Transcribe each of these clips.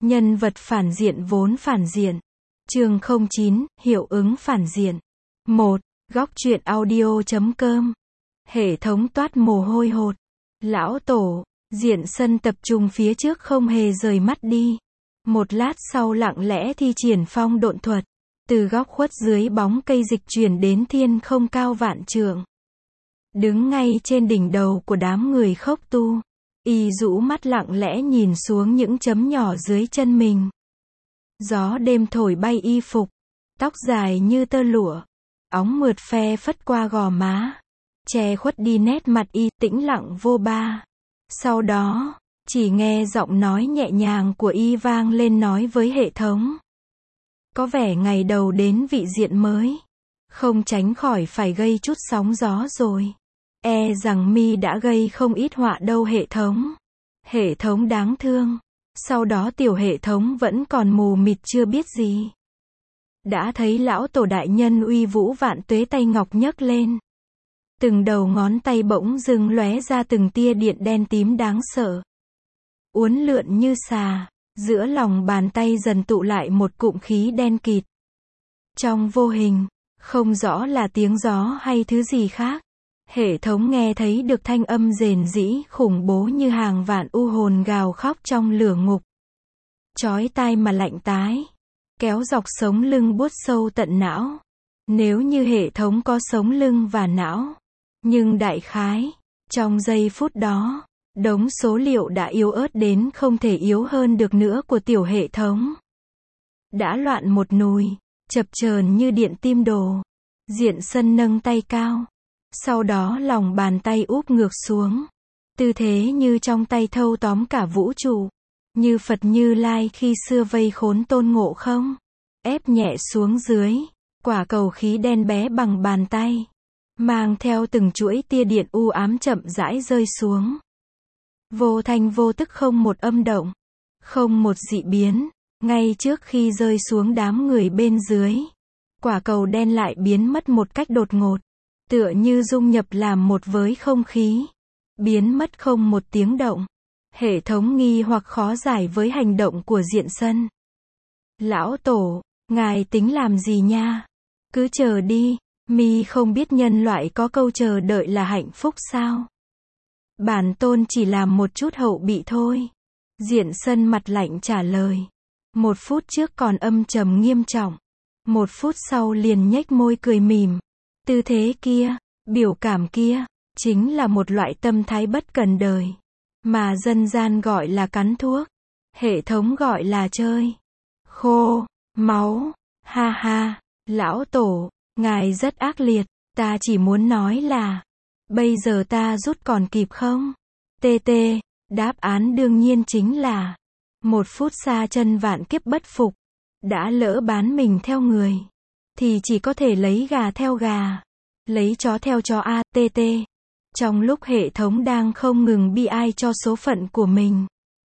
Nhân vật phản diện vốn phản diện. Chương 09, hiệu ứng phản diện. 1. Góc truyện audio.com. Hệ thống toát mồ hôi hột. Lão tổ, Diện Sân tập trung phía trước không hề rời mắt đi. Một lát sau lặng lẽ thi triển phong độn thuật. Từ góc khuất dưới bóng cây dịch chuyển đến thiên không cao vạn trượng. Đứng ngay trên đỉnh đầu của đám người khốc tu. Y rũ mắt lặng lẽ nhìn xuống những chấm nhỏ dưới chân mình. Gió đêm thổi bay y phục. Tóc dài như tơ lụa. Óng mượt phe phất qua gò má. Che khuất đi nét mặt y tĩnh lặng vô ba. Sau đó, chỉ nghe giọng nói nhẹ nhàng của y vang lên nói với hệ thống. Có vẻ ngày đầu đến vị diện mới. Không tránh khỏi phải gây chút sóng gió rồi. E rằng mi đã gây không ít họa đâu hệ thống. Hệ thống đáng thương. Sau đó tiểu hệ thống vẫn còn mù mịt chưa biết gì. Đã thấy lão tổ đại nhân uy vũ vạn tuế tay ngọc nhấc lên. Từng đầu ngón tay bỗng dưng lóe ra từng tia điện đen tím đáng sợ. Uốn lượn như xà, giữa lòng bàn tay dần tụ lại một cụm khí đen kịt. Trong vô hình, không rõ là tiếng gió hay thứ gì khác. Hệ thống nghe thấy được thanh âm rền rĩ khủng bố như hàng vạn u hồn gào khóc trong lửa ngục. Chói tai mà lạnh tái. Kéo dọc sống lưng buốt sâu tận não. Nếu như hệ thống có sống lưng và não. Nhưng đại khái, trong giây phút đó, đống số liệu đã yếu ớt đến không thể yếu hơn được nữa của tiểu hệ thống. Đã loạn một nùi, chập chờn như điện tim đồ. Diện Sân nâng tay cao. Sau đó lòng bàn tay úp ngược xuống. Tư thế như trong tay thâu tóm cả vũ trụ. Như Phật Như Lai khi xưa vây khốn Tôn Ngộ Không. Ép nhẹ xuống dưới. Quả cầu khí đen bé bằng bàn tay. Mang theo từng chuỗi tia điện u ám chậm rãi rơi xuống. Vô thanh vô tức không một âm động. Không một dị biến. Ngay trước khi rơi xuống đám người bên dưới. Quả cầu đen lại biến mất một cách đột ngột. Tựa như dung nhập làm một với không khí. Biến mất không một tiếng động. Hệ thống nghi hoặc khó giải với hành động của Diện Sân. Lão tổ, ngài tính làm gì nha? Cứ chờ đi, mi không biết nhân loại có câu chờ đợi là hạnh phúc sao? Bản tôn chỉ làm một chút hậu bị thôi. Diện Sân mặt lạnh trả lời. 1 phút trước còn âm trầm nghiêm trọng. 1 phút sau liền nhếch môi cười mỉm. Tư thế kia, biểu cảm kia, chính là một loại tâm thái bất cần đời. Mà dân gian gọi là cắn thuốc. Hệ thống gọi là chơi. Khô, máu, ha ha, lão tổ, ngài rất ác liệt, ta chỉ muốn nói là, bây giờ ta rút còn kịp không? TT, đáp án đương nhiên chính là, 1 phút xa chân vạn kiếp bất phục, đã lỡ bán mình theo người. Thì chỉ có thể lấy gà theo gà. Lấy chó theo chó ATT. Trong lúc hệ thống đang không ngừng bi ai cho số phận của mình.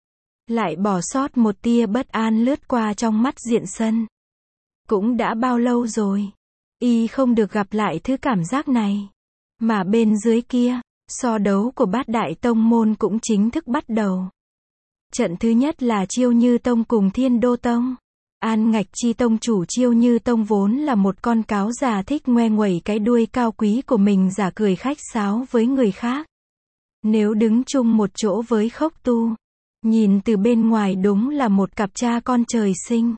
Lại bỏ sót một tia bất an lướt qua trong mắt Diện Sân. Cũng đã bao lâu rồi. Y không được gặp lại thứ cảm giác này. Mà bên dưới kia, so đấu của bát đại tông môn cũng chính thức bắt đầu. Trận thứ nhất là Chiêu Như Tông cùng Thiên Đô Tông. An Ngạch Chi tông chủ Chiêu Như Tông vốn là một con cáo già thích ngoe nguẩy cái đuôi cao quý của mình giả cười khách sáo với người khác. Nếu đứng chung một chỗ với khốc tu, nhìn từ bên ngoài đúng là một cặp cha con trời sinh.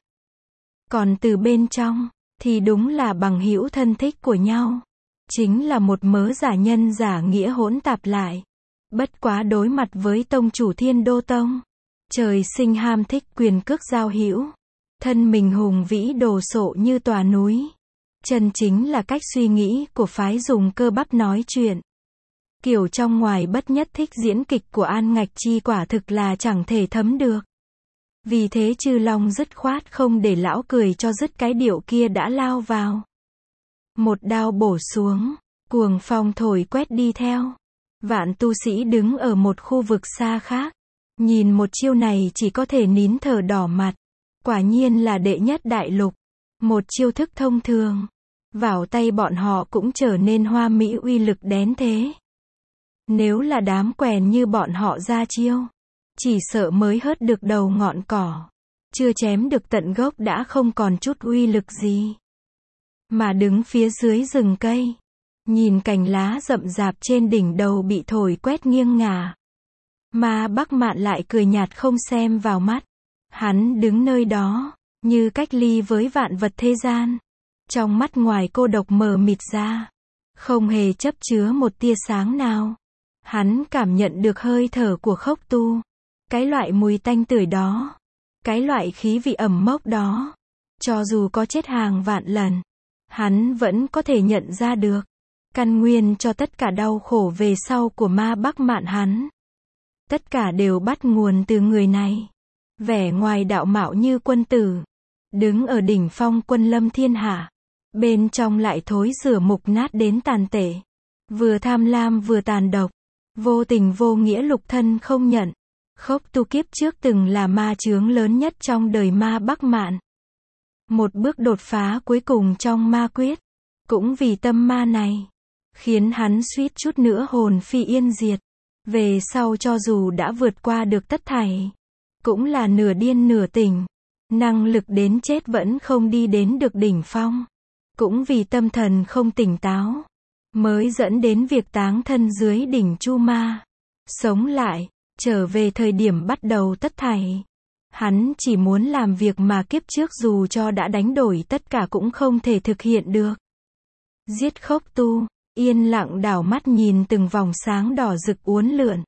Còn từ bên trong, thì đúng là bằng hữu thân thích của nhau. Chính là một mớ giả nhân giả nghĩa hỗn tạp lại. Bất quá đối mặt với tông chủ Thiên Đô Tông, trời sinh ham thích quyền cước giao hữu. Thân mình hùng vĩ đồ sộ như tòa núi. Chân chính là cách suy nghĩ của phái dùng cơ bắp nói chuyện. Kiểu trong ngoài bất nhất thích diễn kịch của An Ngạch Chi quả thực là chẳng thể thấm được. Vì thế Chư Long dứt khoát không để lão cười cho dứt cái điệu kia đã lao vào. Một đao bổ xuống, cuồng phong thổi quét đi theo. Vạn tu sĩ đứng ở một khu vực xa khác. Nhìn một chiêu này chỉ có thể nín thở đỏ mặt. Quả nhiên là đệ nhất đại lục. Một chiêu thức thông thường. Vào tay bọn họ cũng trở nên hoa mỹ uy lực đến thế. Nếu là đám quèn như bọn họ ra chiêu, chỉ sợ mới hớt được đầu ngọn cỏ. chưa chém được tận gốc đã không còn chút uy lực gì. Mà đứng phía dưới rừng cây, nhìn cành lá rậm rạp trên đỉnh đầu bị thổi quét nghiêng ngả. Ma Bắc Mạn lại cười nhạt không xem vào mắt. Hắn đứng nơi đó, như cách ly với vạn vật thế gian. Trong mắt ngoài cô độc mờ mịt ra, không hề chấp chứa một tia sáng nào. Hắn cảm nhận được hơi thở của Khốc Tu. Cái loại mùi tanh tưởi đó. Cái loại khí vị ẩm mốc đó. Cho dù có chết hàng vạn lần, hắn vẫn có thể nhận ra được. Căn nguyên cho tất cả đau khổ về sau của Ma Bắc Mạn hắn. Tất cả đều bắt nguồn từ người này. Vẻ ngoài đạo mạo như quân tử, đứng ở đỉnh phong quân lâm thiên hạ. Bên trong lại thối rữa mục nát đến tàn tệ. Vừa tham lam vừa tàn độc. Vô tình vô nghĩa lục thân không nhận. Khốc Tu kiếp trước từng là ma chướng lớn nhất trong đời Ma Bắc Mạn. Một bước đột phá cuối cùng trong ma quyết. Cũng vì tâm ma này, khiến hắn suýt chút nữa hồn phi yên diệt. Về sau cho dù đã vượt qua được tất thảy, cũng là nửa điên nửa tỉnh. Năng lực đến chết vẫn không đi đến được đỉnh phong. Cũng vì tâm thần không tỉnh táo, mới dẫn đến việc táng thân dưới đỉnh Chu Ma. Sống lại, trở về thời điểm bắt đầu tất thảy. Hắn chỉ muốn làm việc mà kiếp trước dù cho đã đánh đổi tất cả cũng không thể thực hiện được. Giết Khốc Tu, yên lặng đảo mắt nhìn từng vòng sáng đỏ rực uốn lượn.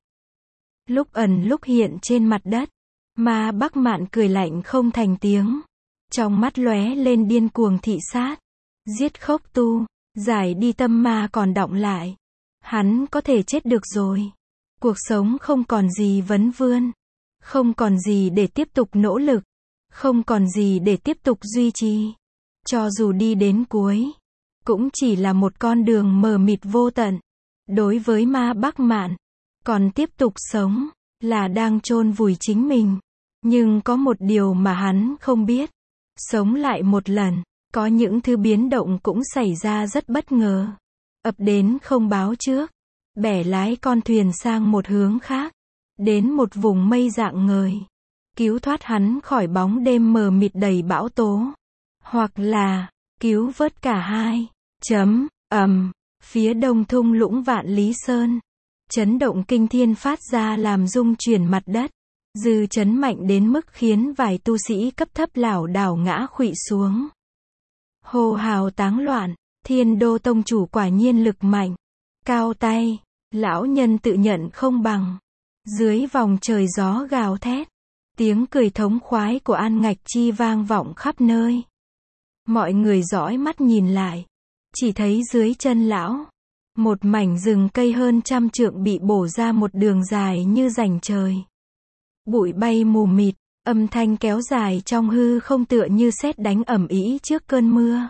Lúc ẩn lúc hiện trên mặt đất. Ma Bắc Mạn cười lạnh không thành tiếng. Trong mắt lóe lên điên cuồng thị sát. Giết Khốc Tu, giải đi tâm ma còn đọng lại. Hắn có thể chết được rồi. Cuộc sống không còn gì vấn vươn. Không còn gì để tiếp tục nỗ lực. Không còn gì để tiếp tục duy trì. Cho dù đi đến cuối, cũng chỉ là một con đường mờ mịt vô tận. Đối với Ma Bắc Mạn, còn tiếp tục sống, là đang chôn vùi chính mình. Nhưng có một điều mà hắn không biết. Sống lại một lần, có những thứ biến động cũng xảy ra rất bất ngờ. Ập đến không báo trước. Bẻ lái con thuyền sang một hướng khác. Đến một vùng mây rạng ngời. Cứu thoát hắn khỏi bóng đêm mờ mịt đầy bão tố. Hoặc là, cứu vớt cả hai. Phía đông thung lũng Vạn Lý Sơn. Chấn động kinh thiên phát ra làm rung chuyển mặt đất. Dư chấn mạnh đến mức khiến vài tu sĩ cấp thấp lảo đảo ngã khuỵu xuống. Hô hào táng loạn, Thiên Đô tông chủ quả nhiên lực mạnh. Cao tay, lão nhân tự nhận không bằng. Dưới vòng trời gió gào thét, tiếng cười thống khoái của An Ngạch Chi vang vọng khắp nơi. Mọi người dõi mắt nhìn lại, chỉ thấy dưới chân lão, một mảnh rừng cây hơn 100 trượng bị bổ ra một đường dài như rành trời. Bụi bay mù mịt, âm thanh kéo dài trong hư không tựa như sét đánh ầm ĩ trước cơn mưa.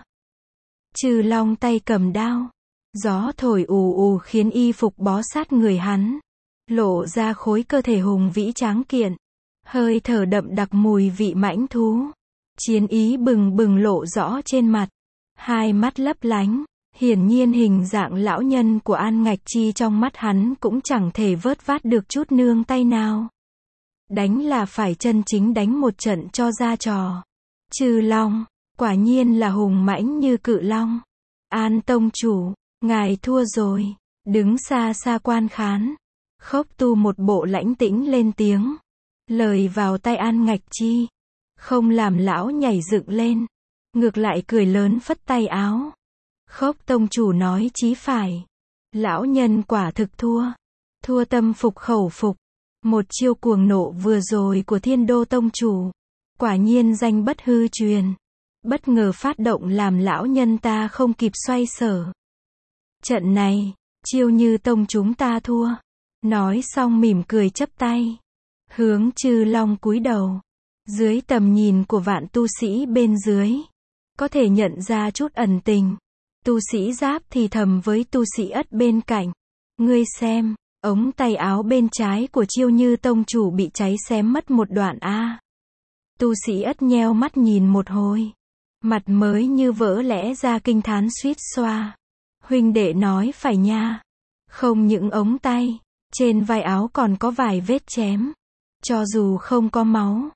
Trừ Long tay cầm đao, gió thổi ù ù khiến y phục bó sát người hắn, lộ ra khối cơ thể hùng vĩ tráng kiện, hơi thở đậm đặc mùi vị mãnh thú, chiến ý bừng bừng lộ rõ trên mặt, hai mắt lấp lánh. Hiển nhiên hình dạng lão nhân của An Ngạch Chi trong mắt hắn cũng chẳng thể vớt vát được chút nương tay nào. Đánh là phải chân chính đánh một trận cho ra trò. Trừ Long, quả nhiên là hùng mãnh như cự long. An tông chủ, ngài thua rồi. Đứng xa xa quan khán. Khốc Tu một bộ lãnh tĩnh lên tiếng. Lời vào tai An Ngạch Chi, không làm lão nhảy dựng lên, ngược lại cười lớn phất tay áo. Khốc tông chủ nói chí phải. Lão nhân quả thực thua. Thua tâm phục khẩu phục. Một chiêu cuồng nộ vừa rồi của Thiên Đô tông chủ, quả nhiên danh bất hư truyền. Bất ngờ phát động làm lão nhân ta không kịp xoay sở. Trận này, Chiêu Như tông chúng ta thua. Nói xong mỉm cười chắp tay, hướng Trừ Long cúi đầu. Dưới tầm nhìn của vạn tu sĩ bên dưới, có thể nhận ra chút ẩn tình. Tu sĩ Giáp thì thầm với tu sĩ Ất bên cạnh. Ngươi xem, ống tay áo bên trái của Chiêu Như tông chủ bị cháy xém mất một đoạn a. Tu sĩ Ất nheo mắt nhìn một hồi, mặt mới như vỡ lẽ ra kinh thán suýt xoa. Huynh đệ nói phải nha. Không những ống tay, trên vai áo còn có vài vết chém. Cho dù không có máu,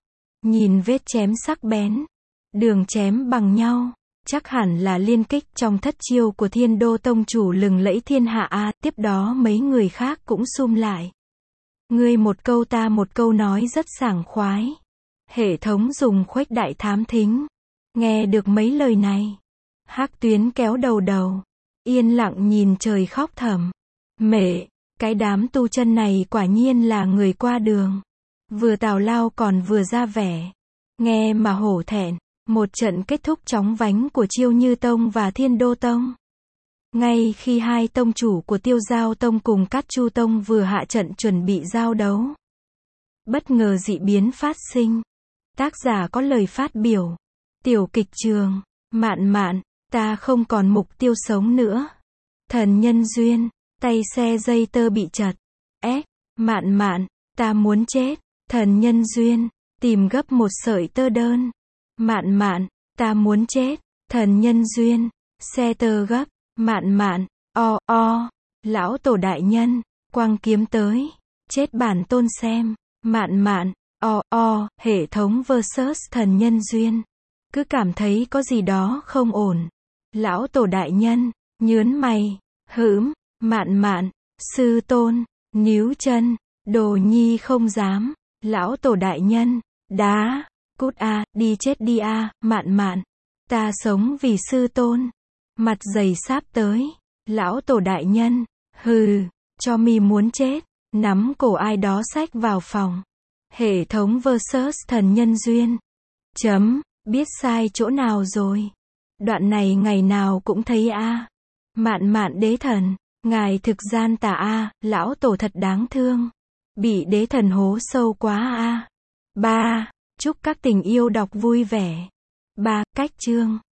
Nhìn vết chém sắc bén, đường chém bằng nhau, chắc hẳn là liên kích trong thất chiêu của Thiên Đô tông chủ lừng lẫy thiên hạ a. Tiếp đó mấy người khác cũng sum lại. Ngươi một câu ta một câu nói rất sảng khoái. Hệ thống dùng khuếch đại thám thính. Nghe được mấy lời này, Hắc Tuyến kéo đầu, yên lặng nhìn trời khóc thầm. Mẹ, cái đám tu chân này quả nhiên là người qua đường. Vừa tào lao còn vừa ra vẻ. Nghe mà hổ thẹn. Một trận kết thúc chóng vánh của Chiêu Như Tông và Thiên Đô Tông. Ngay khi hai tông chủ của Tiêu Giao Tông cùng Cát Chu Tông vừa hạ trận chuẩn bị giao đấu, bất ngờ dị biến phát sinh. Tác giả có lời phát biểu. Tiểu kịch trường, Mạn Mạn, ta không còn mục tiêu sống nữa. Thần nhân duyên, tay xe dây tơ bị chật. Mạn Mạn, ta muốn chết. Thần nhân duyên, tìm gấp một sợi tơ đơn. Mạn Mạn, ta muốn chết. Thần nhân duyên, xe tơ gấp. Mạn Mạn, lão tổ đại nhân, quăng kiếm tới. Chết bản tôn xem. Mạn Mạn, hệ thống versus thần nhân duyên. Cứ cảm thấy có gì đó không ổn. Lão tổ đại nhân, nhớn mày. Mạn Mạn, sư tôn, níu chân. Đồ nhi không dám. Lão tổ đại nhân, đá. Cút a, đi chết đi a. Mạn Mạn, ta sống vì sư tôn. Mặt dày sáp tới. Lão tổ đại nhân, cho mi muốn chết. Nắm cổ ai đó xách vào phòng. Hệ thống versus thần nhân duyên. Biết sai chỗ nào rồi. Đoạn này ngày nào cũng thấy a. Mạn Mạn đế thần, ngài thực gian tà a. Lão tổ thật đáng thương. Bị đế thần hố sâu quá a. Chúc các tình yêu đọc vui vẻ. Cách chương